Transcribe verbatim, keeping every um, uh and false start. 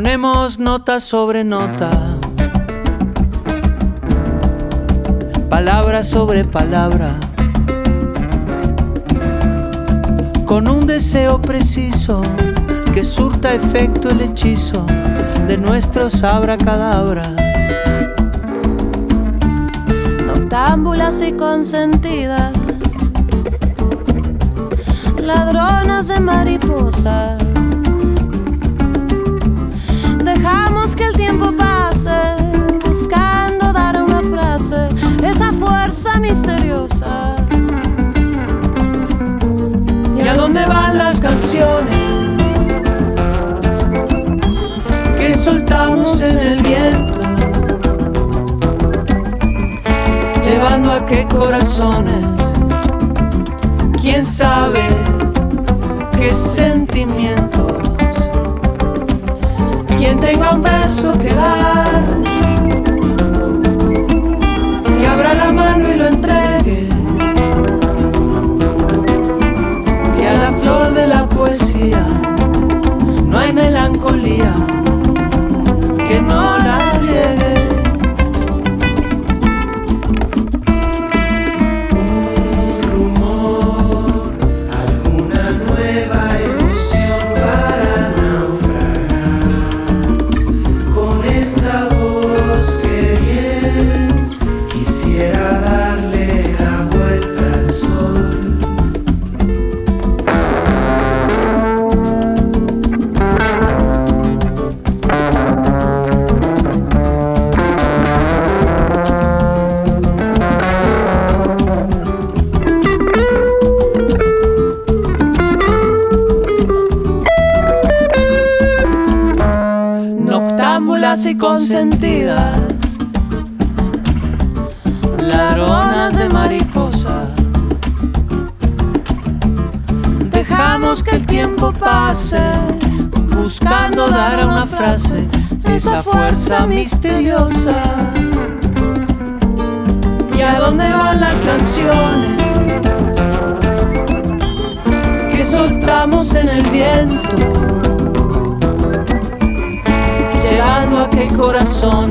Ponemos nota sobre nota, palabra sobre palabra, con un deseo preciso que surta efecto el hechizo de nuestros abracadabras. Noctámbulas y consentidas, ladronas de mariposas. Dejamos que el tiempo pase, buscando dar una frase, esa fuerza misteriosa. ¿Y a dónde van las canciones que soltamos en el viento? Llevando a qué corazones, quién sabe qué sentimientos. Quien tenga un beso que dar, que abra la mano y lo entregue, que a la flor de la poesía no hay melancolía que no la riegue. Y consentidas, ladronas de mariposas. Dejamos que el tiempo pase, buscando dar a una frase esa fuerza misteriosa. ¿Y a dónde van las canciones que soltamos en el viento? Llevando a qué corazón